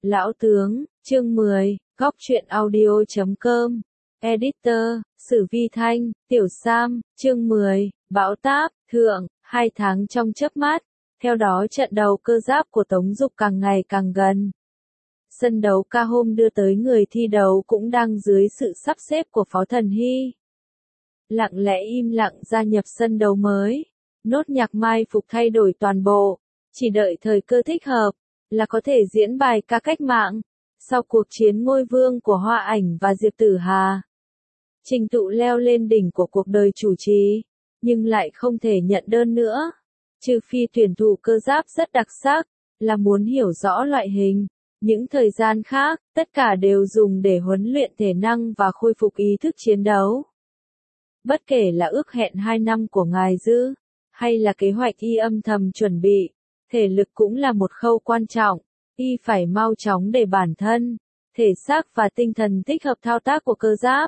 Lão tướng, chương 10, góc truyện audio.com, editor, Sử Vi Thanh, Tiểu Sam, chương 10, bão táp, thượng, 2 tháng trong chớp mắt, theo đó trận đầu cơ giáp của Tống Dục càng ngày càng gần. Sân đấu ca hôm đưa tới người thi đấu cũng đang dưới sự sắp xếp của Phó Thần Hy. Lặng lẽ im lặng gia nhập sân đấu mới, nốt nhạc mai phục thay đổi toàn bộ, chỉ đợi thời cơ thích hợp, là có thể diễn bài ca cách mạng, sau cuộc chiến ngôi vương của Hoa Ảnh và Diệp Tử Hà. Trình Tụ leo lên đỉnh của cuộc đời chủ trì, nhưng lại không thể nhận đơn nữa, trừ phi tuyển thủ cơ giáp rất đặc sắc, là muốn hiểu rõ loại hình. Những thời gian khác, tất cả đều dùng để huấn luyện thể năng và khôi phục ý thức chiến đấu. Bất kể là ước hẹn 2 năm của ngài Dư, hay là kế hoạch y âm thầm chuẩn bị, thể lực cũng là một khâu quan trọng, y phải mau chóng để bản thân, thể xác và tinh thần thích hợp thao tác của cơ giáp.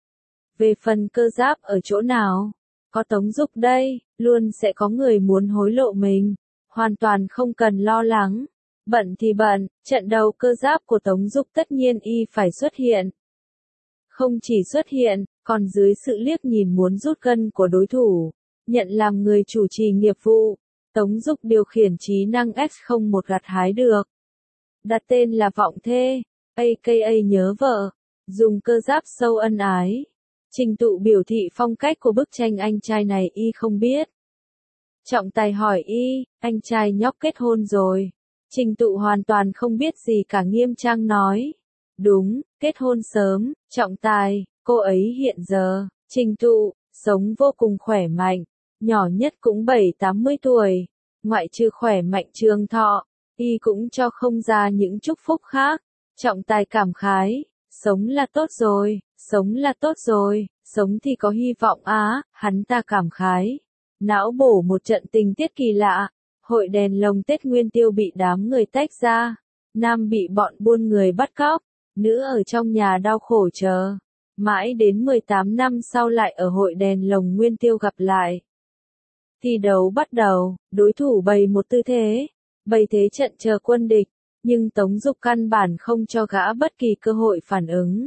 Về phần cơ giáp ở chỗ nào, có Tống Dục đây, luôn sẽ có người muốn hối lộ mình, hoàn toàn không cần lo lắng. Bận thì bận, trận đầu cơ giáp của Tống Dục tất nhiên y phải xuất hiện. Không chỉ xuất hiện, còn dưới sự liếc nhìn muốn rút gân của đối thủ, nhận làm người chủ trì nghiệp vụ, Tống Dục điều khiển trí năng X01 gặt hái được. Đặt tên là Vọng Thê, aka nhớ vợ, dùng cơ giáp sâu ân ái. Trình Tụ biểu thị phong cách của bức tranh anh trai này y không biết. Trọng Tài hỏi y, anh trai nhóc kết hôn rồi. Trình Tụ hoàn toàn không biết gì cả nghiêm trang nói. Đúng, kết hôn sớm, Trọng Tài, cô ấy hiện giờ, Trình Tụ, sống vô cùng khỏe mạnh, nhỏ nhất cũng 7-80 tuổi, ngoại trừ khỏe mạnh trường thọ, y cũng cho không ra những chúc phúc khác. Trọng Tài cảm khái, sống là tốt rồi, sống là tốt rồi, sống thì có hy vọng á, hắn ta cảm khái. Não bổ một trận tình tiết kỳ lạ. Hội đèn lồng Tết Nguyên Tiêu bị đám người tách ra, nam bị bọn buôn người bắt cóc, nữ ở trong nhà đau khổ chờ. Mãi đến 18 năm sau lại ở hội đèn lồng Nguyên Tiêu gặp lại. Thi đấu bắt đầu, đối thủ bày một tư thế, bày thế trận chờ quân địch, nhưng Tống Dục căn bản không cho gã bất kỳ cơ hội phản ứng.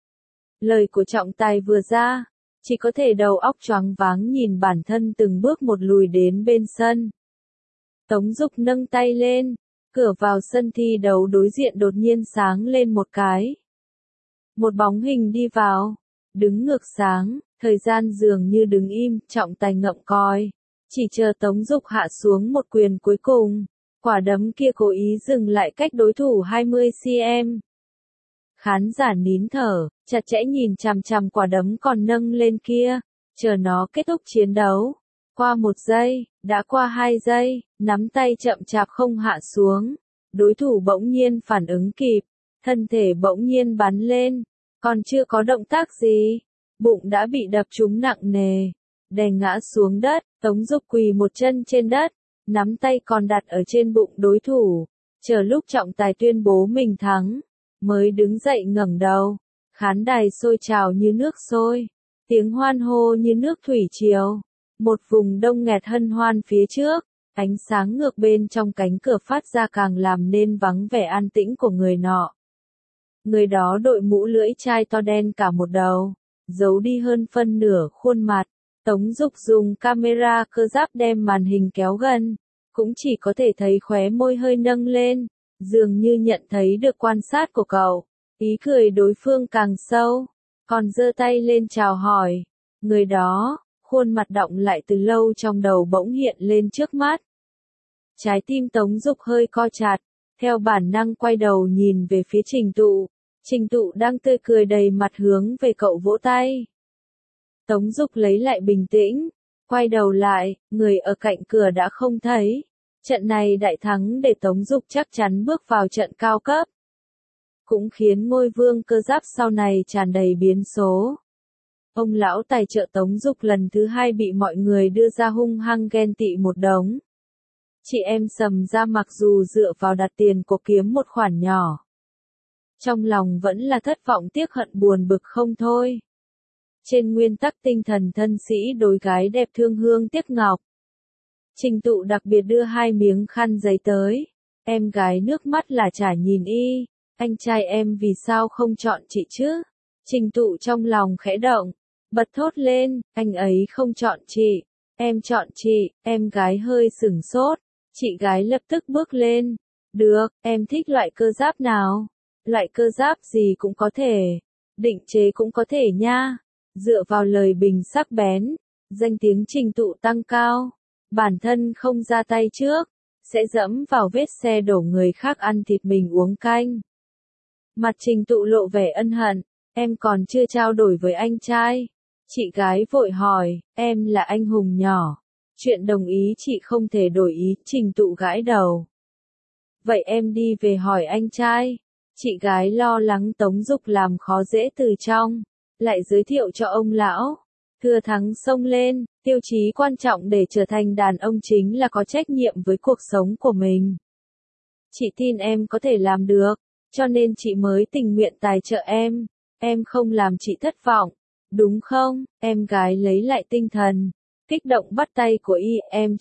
Lời của Trọng Tài vừa ra, chỉ có thể đầu óc choáng váng nhìn bản thân từng bước một lùi đến bên sân. Tống Dục nâng tay lên, cửa vào sân thi đấu đối diện đột nhiên sáng lên một cái. Một bóng hình đi vào, đứng ngược sáng, thời gian dường như đứng im, Trọng Tài ngậm coi, chỉ chờ Tống Dục hạ xuống một quyền cuối cùng, quả đấm kia cố ý dừng lại cách đối thủ 20cm. Khán giả nín thở, chặt chẽ nhìn chằm chằm quả đấm còn nâng lên kia, chờ nó kết thúc chiến đấu. Qua 1 giây, đã qua 2 giây, nắm tay chậm chạp không hạ xuống. Đối thủ bỗng nhiên phản ứng kịp, thân thể bỗng nhiên bắn lên, còn chưa có động tác gì, bụng đã bị đập trúng nặng nề, đè ngã xuống đất. Tống Dục quỳ một chân trên đất, nắm tay còn đặt ở trên bụng đối thủ, chờ lúc Trọng Tài tuyên bố mình thắng, mới đứng dậy ngẩng đầu. Khán đài sôi trào như nước sôi, tiếng hoan hô như nước thủy triều. Một vùng đông nghẹt hân hoan phía trước, ánh sáng ngược bên trong cánh cửa phát ra càng làm nên vắng vẻ an tĩnh của người nọ. Người đó đội mũ lưỡi chai to đen cả một đầu, giấu đi hơn phân nửa khuôn mặt. Tống Dục dùng camera cơ giáp đem màn hình kéo gần, cũng chỉ có thể thấy khóe môi hơi nâng lên, dường như nhận thấy được quan sát của cậu. Ý cười đối phương càng sâu, còn giơ tay lên chào hỏi. Người đó, khuôn mặt đọng lại từ lâu trong đầu bỗng hiện lên trước mắt. Trái tim Tống Dục hơi co chặt, theo bản năng quay đầu nhìn về phía Trình Tụ. Trình Tụ đang tươi cười đầy mặt hướng về cậu vỗ tay. Tống Dục lấy lại bình tĩnh, quay đầu lại, người ở cạnh cửa đã không thấy. Trận này đại thắng để Tống Dục chắc chắn bước vào trận cao cấp. Cũng khiến ngôi vương cơ giáp sau này tràn đầy biến số. Ông lão tài trợ Tống Dục lần thứ 2 bị mọi người đưa ra hung hăng ghen tị một đống. Chị em Sầm ra mặc dù dựa vào đặt tiền của kiếm một khoản nhỏ, trong lòng vẫn là thất vọng tiếc hận buồn bực không thôi. Trên nguyên tắc tinh thần thân sĩ đối gái đẹp thương hương tiếc ngọc, Trình Tụ đặc biệt đưa 2 miếng khăn giấy tới. Em gái nước mắt là chả nhìn y, anh trai em vì sao không chọn chị chứ? Trình Tụ trong lòng khẽ động, bật thốt lên, anh ấy không chọn chị, em chọn chị. Em gái hơi sửng sốt, chị gái lập tức bước lên, được, em thích loại cơ giáp nào? Loại cơ giáp gì cũng có thể, định chế cũng có thể nha. Dựa vào lời bình sắc bén, danh tiếng Trình Tụ tăng cao, bản thân không ra tay trước, sẽ dẫm vào vết xe đổ người khác ăn thịt mình uống canh. Mặt Trình Tụ lộ vẻ ân hận, em còn chưa trao đổi với anh trai. Chị gái vội hỏi, em là anh hùng nhỏ. Chuyện đồng ý chị không thể đổi ý, Trình Tụ gãi đầu. Vậy em đi về hỏi anh trai. Chị gái lo lắng Tống Dục làm khó dễ từ trong, lại giới thiệu cho ông lão. Thừa thắng xông lên, tiêu chí quan trọng để trở thành đàn ông chính là có trách nhiệm với cuộc sống của mình. Chị tin em có thể làm được, cho nên chị mới tình nguyện tài trợ em không làm chị thất vọng, đúng không? Em gái lấy lại tinh thần, kích động bắt tay của em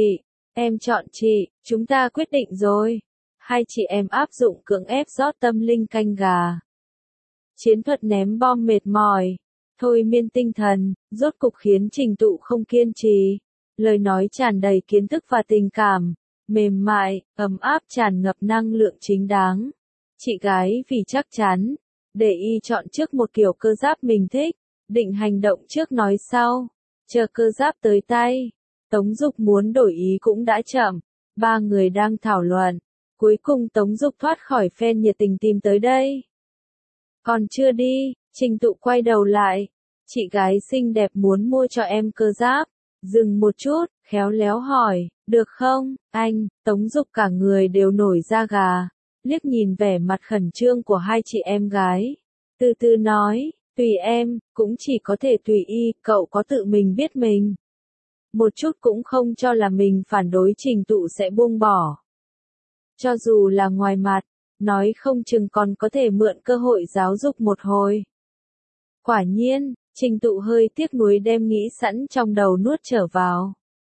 chọn chị, chúng ta quyết định rồi. Hai chị em áp dụng cưỡng ép rót tâm linh canh gà. Chiến thuật ném bom mệt mỏi, thôi miên tinh thần, rốt cục khiến Trình Tụ không kiên trì. Lời nói tràn đầy kiến thức và tình cảm, mềm mại, ấm áp tràn ngập năng lượng chính đáng. Chị gái vì chắc chắn, để chọn trước một kiểu cơ giáp mình thích, định hành động trước nói sau. Chờ cơ giáp tới tay, Tống Dục muốn đổi ý cũng đã chậm. Ba người đang thảo luận, cuối cùng Tống Dục thoát khỏi phen nhiệt tình tìm tới đây. Còn chưa đi, Trình Tụ quay đầu lại. Chị gái xinh đẹp muốn mua cho em cơ giáp. Dừng một chút, khéo léo hỏi, được không, anh? Tống Dục cả người đều nổi da gà, liếc nhìn vẻ mặt khẩn trương của hai chị em gái. Từ từ nói, tùy em, cũng chỉ có thể tùy cậu có tự mình biết mình. Một chút cũng không cho là mình phản đối Trình Tụ sẽ buông bỏ. Cho dù là ngoài mặt, nói không chừng còn có thể mượn cơ hội giáo dục một hồi. Quả nhiên, Trình Tụ hơi tiếc nuối đem nghĩ sẵn trong đầu nuốt trở vào.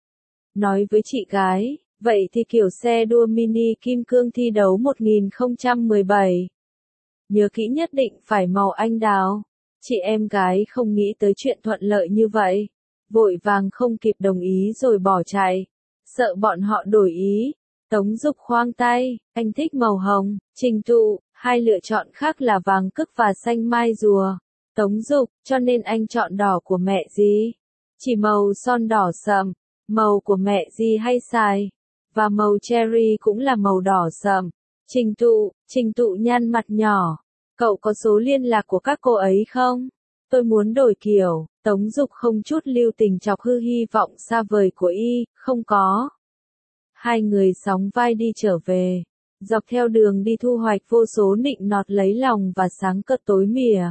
Nói với chị gái, vậy thì kiểu xe đua mini kim cương thi đấu 1017. Nhớ kỹ nhất định phải màu anh đào. Chị em gái không nghĩ tới chuyện thuận lợi như vậy. Vội vàng không kịp đồng ý rồi bỏ chạy. Sợ bọn họ đổi ý. Tống Dục khoang tay, anh thích màu hồng. Trình Tụ, hai lựa chọn khác là vàng cức và xanh mai rùa. Tống Dục, cho nên anh chọn đỏ của mẹ gì? Chỉ màu son đỏ sậm, màu của mẹ gì hay xài? Và màu cherry cũng là màu đỏ sậm. Trình Tụ nhăn mặt nhỏ. Cậu có số liên lạc của các cô ấy không? Tôi muốn đổi kiểu. Tống Dục không chút lưu tình chọc hư hy vọng xa vời của không có. Hai người sóng vai đi trở về. Dọc theo đường đi thu hoạch vô số nịnh nọt lấy lòng và sáng cợt tối mỉa.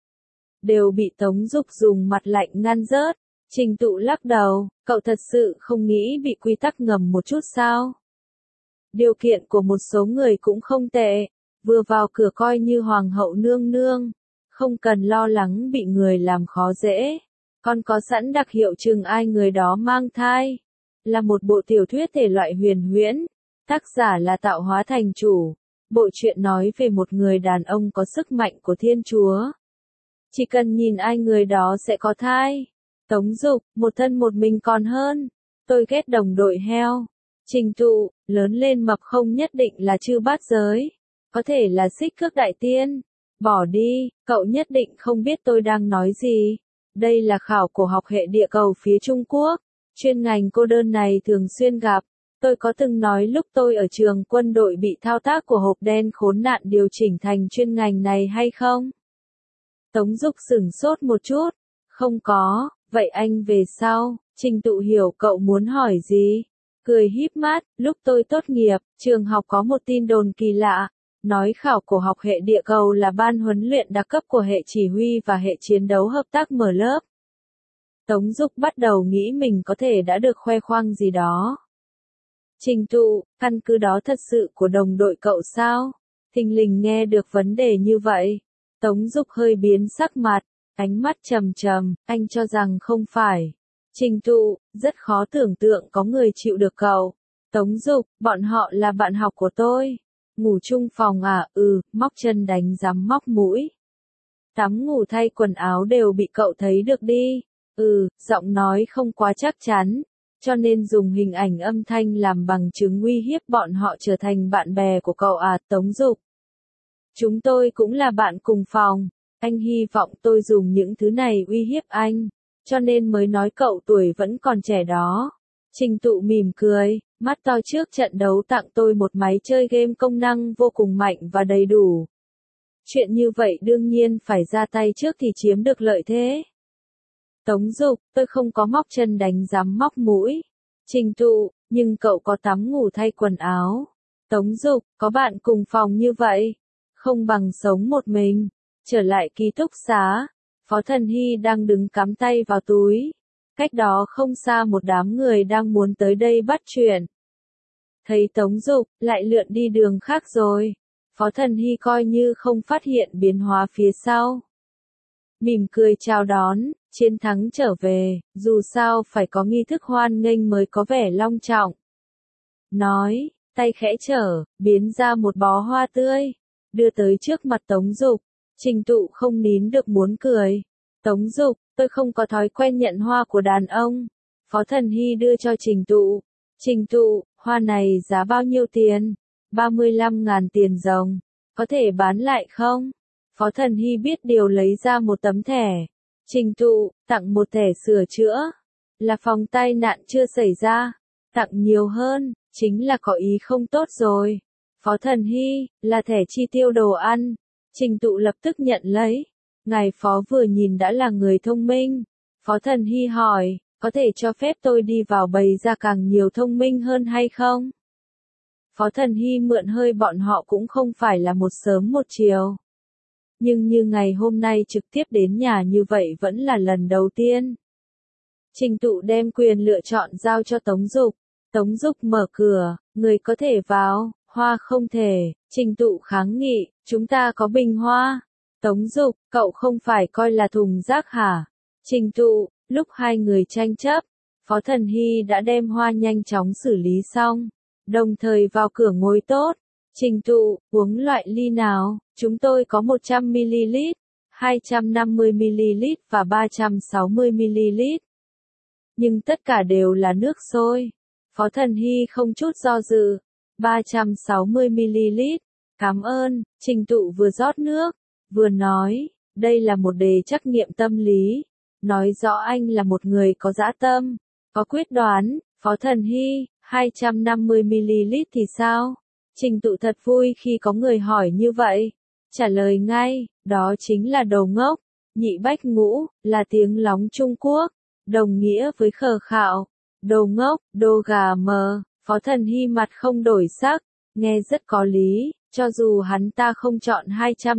Đều bị Tống Dục dùng mặt lạnh ngăn rớt. Trình Tụ lắc đầu, cậu thật sự không nghĩ bị quy tắc ngầm một chút sao? Điều kiện của một số người cũng không tệ, vừa vào cửa coi như hoàng hậu nương nương, không cần lo lắng bị người làm khó dễ, còn có sẵn đặc hiệu chừng ai người đó mang thai. Là một bộ tiểu thuyết thể loại huyền huyễn, tác giả là Tạo Hóa Thành Chủ, bộ truyện nói về một người đàn ông có sức mạnh của Thiên Chúa. Chỉ cần nhìn ai người đó sẽ có thai. Tống Dục, một thân một mình còn hơn. Tôi ghét đồng đội heo. Trình Tụ, lớn lên mập không nhất định là chư bát giới. Có thể là xích cước đại tiên. Bỏ đi, cậu nhất định không biết tôi đang nói gì. Đây là khảo cổ học hệ địa cầu phía Trung Quốc. Chuyên ngành cô đơn này thường xuyên gặp. Tôi có từng nói lúc tôi ở trường quân đội bị thao tác của hộp đen khốn nạn điều chỉnh thành chuyên ngành này hay không? Tống Dục sửng sốt một chút. Không có, vậy anh về sau, Trình Tụ hiểu cậu muốn hỏi gì. Cười híp mắt, lúc tôi tốt nghiệp, trường học có một tin đồn kỳ lạ. Nói khảo cổ học hệ địa cầu là ban huấn luyện đặc cấp của hệ chỉ huy và hệ chiến đấu hợp tác mở lớp. Tống Dục bắt đầu nghĩ mình có thể đã được khoe khoang gì đó. Trình Tụ, căn cứ đó thật sự của đồng đội cậu sao? Thình lình nghe được vấn đề như vậy. Tống Dục hơi biến sắc mặt, ánh mắt trầm trầm, anh cho rằng không phải. Trình Tụ, rất khó tưởng tượng có người chịu được cậu. Tống Dục, bọn họ là bạn học của tôi. Ngủ chung phòng à, móc chân đánh rắm móc mũi. Tắm ngủ thay quần áo đều bị cậu thấy được đi. Giọng nói không quá chắc chắn, cho nên dùng hình ảnh âm thanh làm bằng chứng uy hiếp bọn họ trở thành bạn bè của cậu à, Tống Dục. Chúng tôi cũng là bạn cùng phòng, anh hy vọng tôi dùng những thứ này uy hiếp anh, cho nên mới nói cậu tuổi vẫn còn trẻ đó. Trình Tụ mỉm cười, mắt to trước trận đấu tặng tôi một máy chơi game công năng vô cùng mạnh và đầy đủ. Chuyện như vậy đương nhiên phải ra tay trước thì chiếm được lợi thế. Tống Dục, tôi không có móc chân đánh rắm móc mũi. Trình Tụ, nhưng cậu có tắm ngủ thay quần áo. Tống Dục, có bạn cùng phòng như vậy, không bằng sống một mình. Trở lại ký túc xá, Phó Thần Hy đang đứng cắm tay vào túi. Cách đó không xa một đám người đang muốn tới đây bắt chuyện. Thấy Tống Dục, lại lượn đi đường khác rồi. Phó Thần Hy coi như không phát hiện biến hóa phía sau. Mỉm cười chào đón, chiến thắng trở về, dù sao phải có nghi thức hoan nghênh mới có vẻ long trọng. Nói, tay khẽ trở, biến ra một bó hoa tươi, đưa tới trước mặt Tống Dục. Trình Tụ không nín được muốn cười. Tống Dục, tôi không có thói quen nhận hoa của đàn ông. Phó Thần Hy đưa cho Trình Tụ. Trình Tụ, hoa này giá bao nhiêu tiền? 35.000 tiền ròng. Có thể bán lại không? Phó Thần Hy biết điều lấy ra một tấm thẻ. Trình Tụ, tặng một thẻ sửa chữa. Là phòng tai nạn chưa xảy ra. Tặng nhiều hơn, chính là có ý không tốt rồi. Phó Thần Hy, là thẻ chi tiêu đồ ăn. Trình Tụ lập tức nhận lấy. Ngài Phó vừa nhìn đã là người thông minh. Phó Thần Hy hỏi, có thể cho phép tôi đi vào bày ra càng nhiều thông minh hơn hay không? Phó Thần Hy mượn hơi bọn họ cũng không phải là một sớm một chiều. Nhưng như ngày hôm nay trực tiếp đến nhà như vậy vẫn là lần đầu tiên. Trình Tụ đem quyền lựa chọn giao cho Tống Dục. Tống Dục mở cửa, người có thể vào, hoa không thể. Trình Tụ kháng nghị, chúng ta có bình hoa. Tống Dục, cậu không phải coi là thùng rác hả? Trình Tụ, lúc hai người tranh chấp, Phó Thần Hy đã đem hoa nhanh chóng xử lý xong, đồng thời vào cửa ngồi tốt. Trình Tụ, uống loại ly nào? Chúng tôi có 100ml, 250ml và 360ml. Nhưng tất cả đều là nước sôi. Phó Thần Hy không chút do dự. 360ml. Cảm ơn. Trình Tụ vừa rót nước, vừa nói, đây là một đề trắc nghiệm tâm lý. Nói rõ anh là một người có dã tâm, có quyết đoán. Phó Thần Hy, 250ml thì sao? Trình Tụ thật vui khi có người hỏi như vậy. Trả lời ngay, đó chính là đồ ngốc. Nhị bách ngũ, là tiếng lóng Trung Quốc, đồng nghĩa với khờ khạo. Đồ ngốc, đồ gà mờ. Phó Thần Hy mặt không đổi sắc, nghe rất có lý, cho dù hắn ta không chọn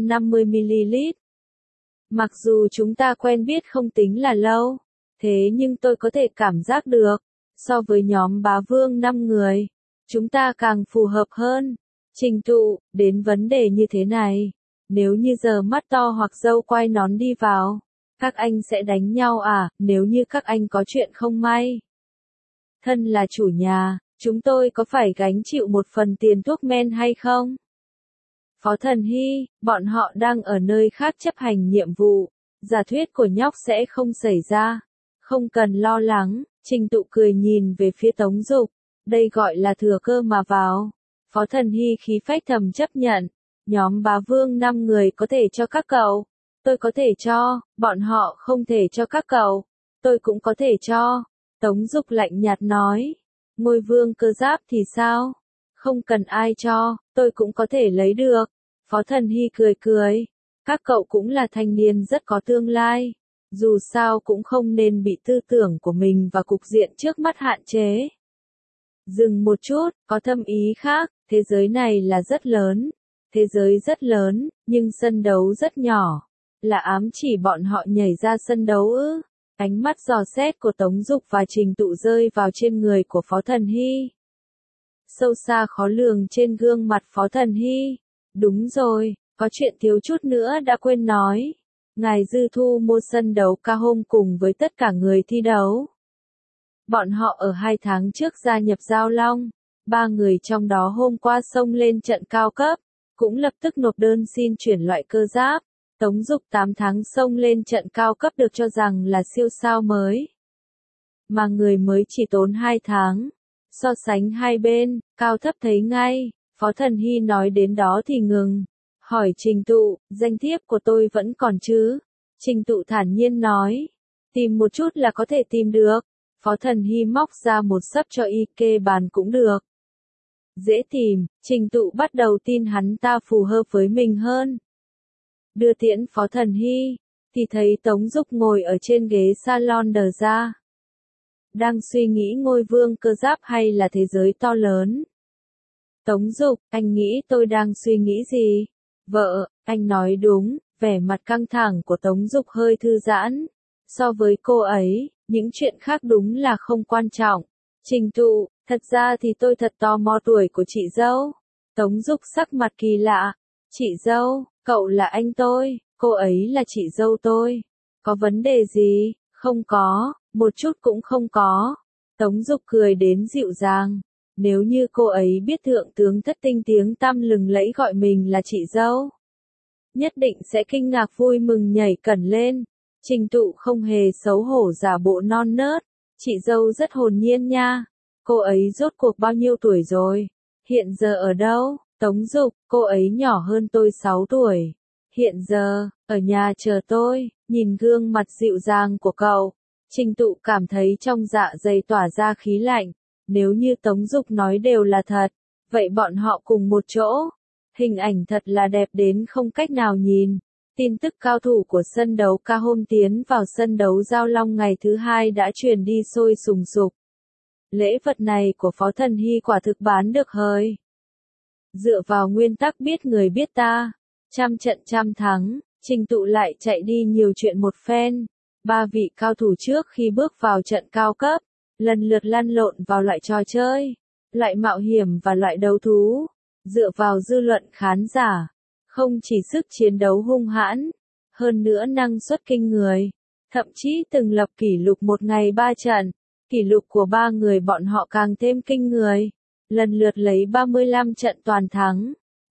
250ml. Mặc dù chúng ta quen biết không tính là lâu, thế nhưng tôi có thể cảm giác được, so với nhóm bá vương 5 người, chúng ta càng phù hợp hơn. Trình Tụ, đến vấn đề như thế này, nếu như giờ mắt to hoặc dâu quai nón đi vào, các anh sẽ đánh nhau à? Nếu như các anh có chuyện không may, thân là chủ nhà, chúng tôi có phải gánh chịu một phần tiền thuốc men hay không? Phó Thần Hy, bọn họ đang ở nơi khác chấp hành nhiệm vụ, giả thuyết của nhóc sẽ không xảy ra, không cần lo lắng. Trình Tụ cười nhìn về phía Tống Dục, đây gọi là thừa cơ mà vào. Phó Thần Hy khí phách thầm chấp nhận, nhóm bá vương 5 người có thể cho các cậu, tôi có thể cho, bọn họ không thể cho các cậu, tôi cũng có thể cho. Tống Dục lạnh nhạt nói, ngôi vương cơ giáp thì sao? Không cần ai cho, tôi cũng có thể lấy được. Phó Thần Hy cười cười, các cậu cũng là thanh niên rất có tương lai, dù sao cũng không nên bị tư tưởng của mình và cục diện trước mắt hạn chế. Dừng một chút, có thâm ý khác, thế giới này là rất lớn, thế giới rất lớn, nhưng sân đấu rất nhỏ, là ám chỉ bọn họ nhảy ra sân đấu ư? Ánh mắt dò xét của Tống Dục và Trình Tụ rơi vào trên người của Phó Thần Hy. Sâu xa khó lường trên gương mặt Phó Thần Hy. Đúng rồi, có chuyện thiếu chút nữa đã quên nói. Ngài Dư thu mua sân đấu ca hôm cùng với tất cả người thi đấu. Bọn họ ở 2 tháng trước gia nhập Giao Long, Ba người trong đó hôm qua xông lên trận cao cấp, cũng lập tức nộp đơn xin chuyển loại cơ giáp. Tống Dục 8 tháng xông lên trận cao cấp được cho rằng là siêu sao mới. Mà người mới chỉ tốn 2 tháng. So sánh hai bên, cao thấp thấy ngay, Phó Thần Hy nói đến đó thì ngừng. Hỏi Trình Tụ, danh thiếp của tôi vẫn còn chứ? Trình Tụ thản nhiên nói, tìm một chút là có thể tìm được. Phó Thần Hy móc ra một sấp cho y kê bàn cũng được. Dễ tìm, Trình Tụ bắt đầu tin hắn ta phù hợp với mình hơn. Đưa tiễn Phó Thần Hy, thì thấy Tống Dục ngồi ở trên ghế salon đờ ra. Đang suy nghĩ ngôi vương cơ giáp hay là thế giới to lớn. Tống Dục, anh nghĩ tôi đang suy nghĩ gì? Vợ, anh nói đúng, vẻ mặt căng thẳng của Tống Dục hơi thư giãn. So với cô ấy, những chuyện khác đúng là không quan trọng. Trình Tụ, thật ra thì tôi thật tò mò tuổi của chị dâu. Tống Dục sắc mặt kỳ lạ. Chị dâu, cậu là anh tôi, cô ấy là chị dâu tôi. Có vấn đề gì? Không có, một chút cũng không có. Tống Dục cười đến dịu dàng. Nếu như cô ấy biết thượng tướng Thất Tinh tiếng tăm lừng lẫy gọi mình là chị dâu, nhất định sẽ kinh ngạc vui mừng nhảy cẩn lên. Trình Tụ không hề xấu hổ giả bộ non nớt. Chị dâu rất hồn nhiên nha. Cô ấy rốt cuộc bao nhiêu tuổi rồi? Hiện giờ ở đâu? Tống Dục, cô ấy nhỏ hơn tôi 6 tuổi. Hiện giờ, ở nhà chờ tôi. Nhìn gương mặt dịu dàng của cậu, Trình Tụ cảm thấy trong dạ dày tỏa ra khí lạnh. Nếu như Tống Dục nói đều là thật, vậy bọn họ cùng một chỗ. Hình ảnh thật là đẹp đến không cách nào nhìn. Tin tức cao thủ của sân đấu ca hôm tiến vào sân đấu Giao Long ngày thứ 2 đã truyền đi sôi sùng sục. Lễ vật này của Phó Thần Hy quả thực bán được hơi. Dựa vào nguyên tắc biết người biết ta, trăm trận trăm thắng, Trình Tụ lại chạy đi nhiều chuyện một phen. Ba vị cao thủ trước khi bước vào trận cao cấp, lần lượt lăn lộn vào loại trò chơi, loại mạo hiểm và loại đấu thú. Dựa vào dư luận khán giả, không chỉ sức chiến đấu hung hãn, hơn nữa năng suất kinh người, thậm chí từng lập kỷ lục một ngày 3 trận. Kỷ lục của ba người bọn họ càng thêm kinh người, lần lượt lấy 35 trận toàn thắng,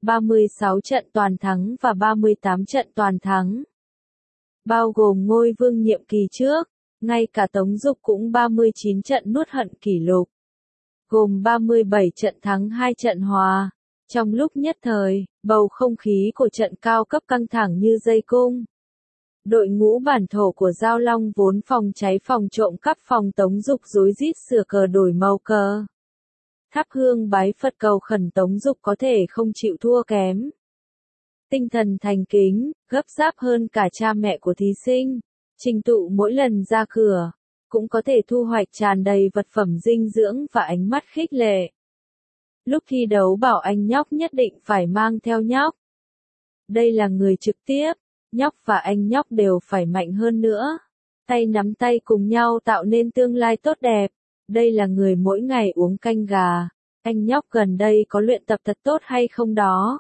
36 trận toàn thắng và 38 trận toàn thắng. Bao gồm ngôi vương nhiệm kỳ trước, ngay cả Tống Dục cũng 39 trận nuốt hận kỷ lục, gồm 37 trận thắng 2 trận hòa. Trong lúc nhất thời, bầu không khí của trận cao cấp căng thẳng như dây cung. Đội ngũ bản thổ của Giao Long vốn phòng cháy phòng trộm cắp phòng Tống Dục rối rít sửa cờ đổi màu cờ. Thắp hương bái Phật cầu khẩn Tống Dục có thể không chịu thua kém. Tinh thần thành kính, gấp gáp hơn cả cha mẹ của thí sinh. Trình Tụ mỗi lần ra cửa, cũng có thể thu hoạch tràn đầy vật phẩm dinh dưỡng và ánh mắt khích lệ. Lúc thi đấu bảo anh nhóc nhất định phải mang theo nhóc. Đây là người trực tiếp, nhóc và anh nhóc đều phải mạnh hơn nữa. Tay nắm tay cùng nhau tạo nên tương lai tốt đẹp. Đây là người mỗi ngày uống canh gà. Anh nhóc gần đây có luyện tập thật tốt hay không đó?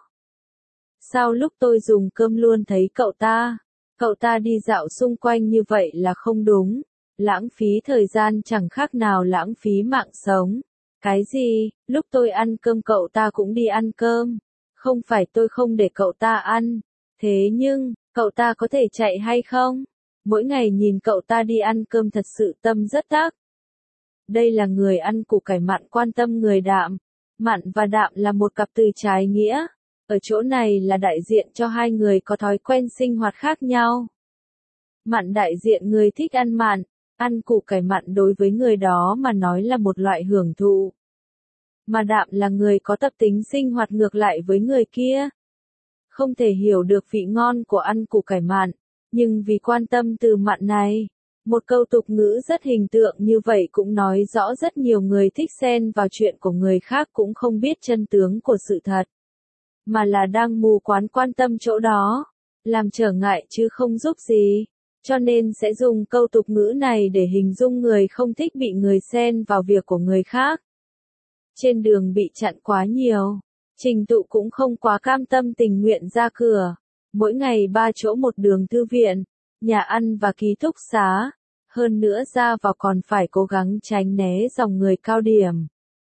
Sao lúc tôi dùng cơm luôn thấy cậu ta đi dạo xung quanh như vậy là không đúng. Lãng phí thời gian chẳng khác nào lãng phí mạng sống. Cái gì, lúc tôi ăn cơm cậu ta cũng đi ăn cơm. Không phải tôi không để cậu ta ăn. Thế nhưng, cậu ta có thể chạy hay không? Mỗi ngày nhìn cậu ta đi ăn cơm thật sự tâm rất tắc. Đây là người ăn củ cải mặn quan tâm người đạm. Mặn và đạm là một cặp từ trái nghĩa. Ở chỗ này là đại diện cho hai người có thói quen sinh hoạt khác nhau. Mặn đại diện người thích ăn mặn. Ăn củ cải mặn đối với người đó mà nói là một loại hưởng thụ. Mà đạm là người có tập tính sinh hoạt ngược lại với người kia. Không thể hiểu được vị ngon của ăn củ cải mặn, nhưng vì quan tâm từ mặn này, một câu tục ngữ rất hình tượng như vậy cũng nói rõ rất nhiều người thích xen vào chuyện của người khác cũng không biết chân tướng của sự thật. Mà là đang mù quáng quan tâm chỗ đó, làm trở ngại chứ không giúp gì. Cho nên sẽ dùng câu tục ngữ này để hình dung người không thích bị người xen vào việc của người khác. Trên đường bị chặn quá nhiều, Trình Tụ cũng không quá cam tâm tình nguyện ra cửa. Mỗi ngày 3 chỗ một đường thư viện, nhà ăn và ký túc xá. Hơn nữa ra vào còn phải cố gắng tránh né dòng người cao điểm.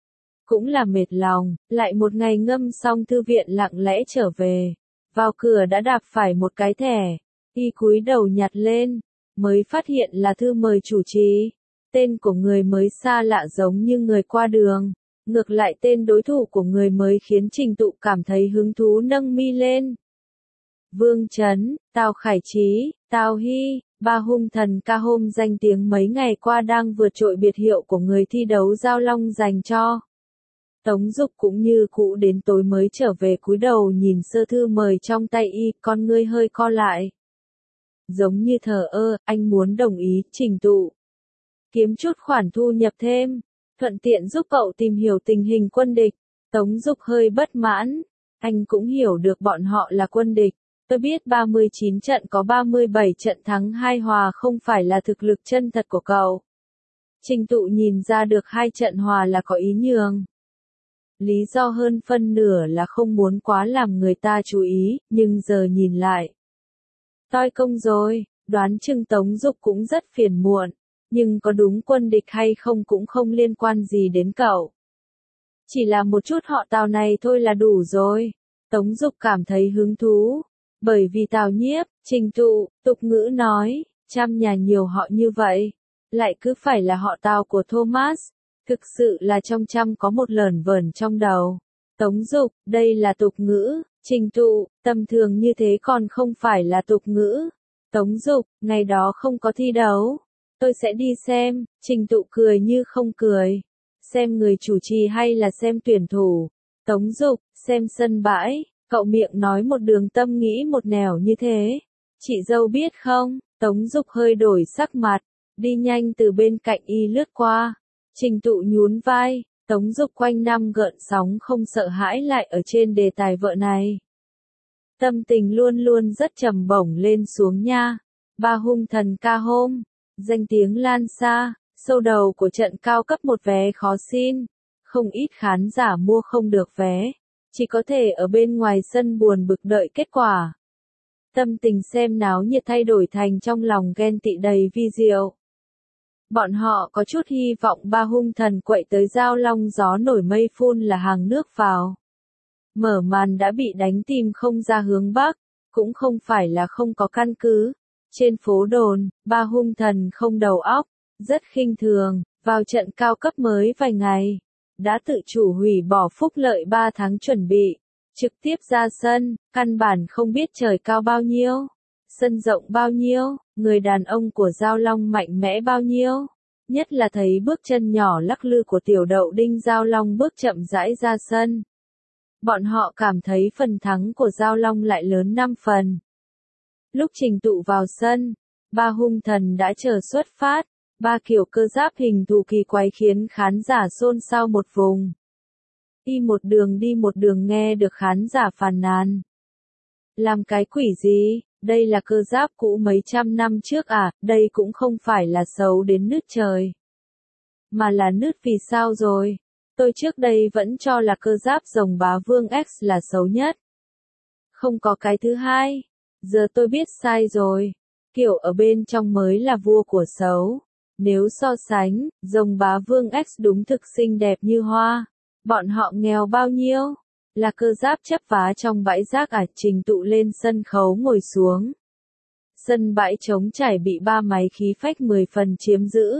cũng là mệt lòng, lại một ngày ngâm xong thư viện lặng lẽ trở về. Vào cửa đã đạp phải một cái thẻ, y cúi đầu nhặt lên, mới phát hiện là thư mời chủ trì. Tên của người mới xa lạ giống như người qua đường, ngược lại tên đối thủ của người mới khiến Trình Tụ cảm thấy hứng thú nâng mi lên. Vương Chấn, Tào Khải Chí, Tào Hy, ba hung thần ca hôm danh tiếng mấy ngày qua đang vượt trội biệt hiệu của người thi đấu Giao Long dành cho. Tống Dục cũng như cũ đến tối mới trở về cúi đầu nhìn sơ thư mời trong tay y, con ngươi hơi co lại. Giống như thờ ơ, anh muốn đồng ý, Trình Tụ. Kiếm chút khoản thu nhập thêm, thuận tiện giúp cậu tìm hiểu tình hình quân địch. Tống Dục hơi bất mãn, anh cũng hiểu được bọn họ là quân địch. Tôi biết 39 trận có 37 trận thắng 2 hòa không phải là thực lực chân thật của cậu. Trình Tụ nhìn ra được 2 trận hòa là có ý nhường. Lý do hơn phân nửa là không muốn quá làm người ta chú ý, nhưng giờ nhìn lại. Toi công rồi, đoán chừng Tống Dục cũng rất phiền muộn, nhưng có đúng quân địch hay không cũng không liên quan gì đến cậu. Chỉ là một chút họ Tào này thôi là đủ rồi. Tống Dục cảm thấy hứng thú, bởi vì Tào Nhiếp, Trình Tụ, tục ngữ nói, trăm nhà nhiều họ như vậy, lại cứ phải là họ Tào của Thomas. Thực sự là trong trăm có một lởn vởn trong đầu. Tống Dục, đây là tục ngữ. Trình Tụ, tầm thường như thế còn không phải là tục ngữ. Tống Dục, ngày đó không có thi đấu. Tôi sẽ đi xem. Trình Tụ cười như không cười. Xem người chủ trì hay là xem tuyển thủ? Tống Dục, xem sân bãi. Cậu miệng nói một đường tâm nghĩ một nẻo như thế. Chị dâu biết không? Tống Dục hơi đổi sắc mặt, đi nhanh từ bên cạnh y lướt qua. Trình Tụ nhún vai, Tống Dục quanh năm gợn sóng không sợ hãi lại ở trên đề tài vợ này. Tâm tình luôn luôn rất trầm bổng lên xuống nha. Ba hung thần ca hôm, danh tiếng lan xa, sâu đầu của trận cao cấp một vé khó xin. Không ít khán giả mua không được vé, chỉ có thể ở bên ngoài sân buồn bực đợi kết quả. Tâm tình xem náo nhiệt thay đổi thành trong lòng ghen tị đầy vi diệu. Bọn họ có chút hy vọng ba hung thần quậy tới Giao Long gió nổi mây phun là hàng nước vào. Mở màn đã bị đánh tìm không ra hướng Bắc, cũng không phải là không có căn cứ. Trên phố đồn, ba hung thần không đầu óc, rất khinh thường, vào trận cao cấp mới vài ngày. Đã tự chủ hủy bỏ phúc lợi 3 tháng chuẩn bị, trực tiếp ra sân, căn bản không biết trời cao bao nhiêu. Sân rộng bao nhiêu, người đàn ông của Giao Long mạnh mẽ bao nhiêu, nhất là thấy bước chân nhỏ lắc lư của tiểu đậu đinh Giao Long bước chậm rãi ra sân. Bọn họ cảm thấy phần thắng của Giao Long lại lớn 5 phần. Lúc Trình Tụ vào sân, ba hung thần đã chờ xuất phát, ba kiểu cơ giáp hình thù kỳ quái khiến khán giả xôn xao một vùng. Đi một đường nghe được khán giả phàn nàn. Làm cái quỷ gì? Đây là cơ giáp cũ mấy trăm năm trước à, đây cũng không phải là xấu đến nứt trời. Mà là nứt vì sao rồi? Tôi trước đây vẫn cho là cơ giáp rồng bá vương X là xấu nhất. Không có cái thứ hai. Giờ tôi biết sai rồi. Kiểu ở bên trong mới là vua của xấu. Nếu so sánh, rồng bá vương X đúng thực xinh đẹp như hoa. Bọn họ nghèo bao nhiêu? Là cơ giáp chấp vá trong bãi rác à? Trình Tụ lên sân khấu ngồi xuống. Sân bãi trống trải bị ba máy khí phách 10 phần chiếm giữ.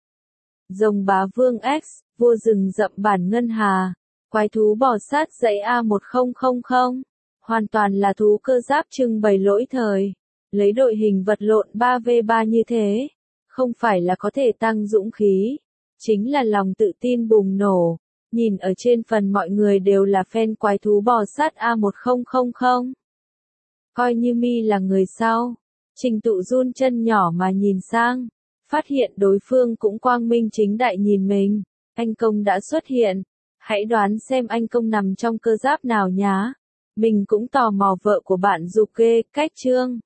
Rồng bá vương X, vua rừng rậm bản ngân hà, quái thú bò sát dãy A1000, hoàn toàn là thú cơ giáp trưng bày lỗi thời. Lấy đội hình vật lộn 3v3 như thế, không phải là có thể tăng dũng khí, chính là lòng tự tin bùng nổ. Nhìn ở trên phần mọi người đều là fan quái thú bò sát A1000. Coi như mi là người sau. Trình Tụ run chân nhỏ mà nhìn sang, phát hiện đối phương cũng quang minh chính đại nhìn mình. Anh công đã xuất hiện, hãy đoán xem anh công nằm trong cơ giáp nào nhá. Mình cũng tò mò vợ của bạn dục ghê, cách trương.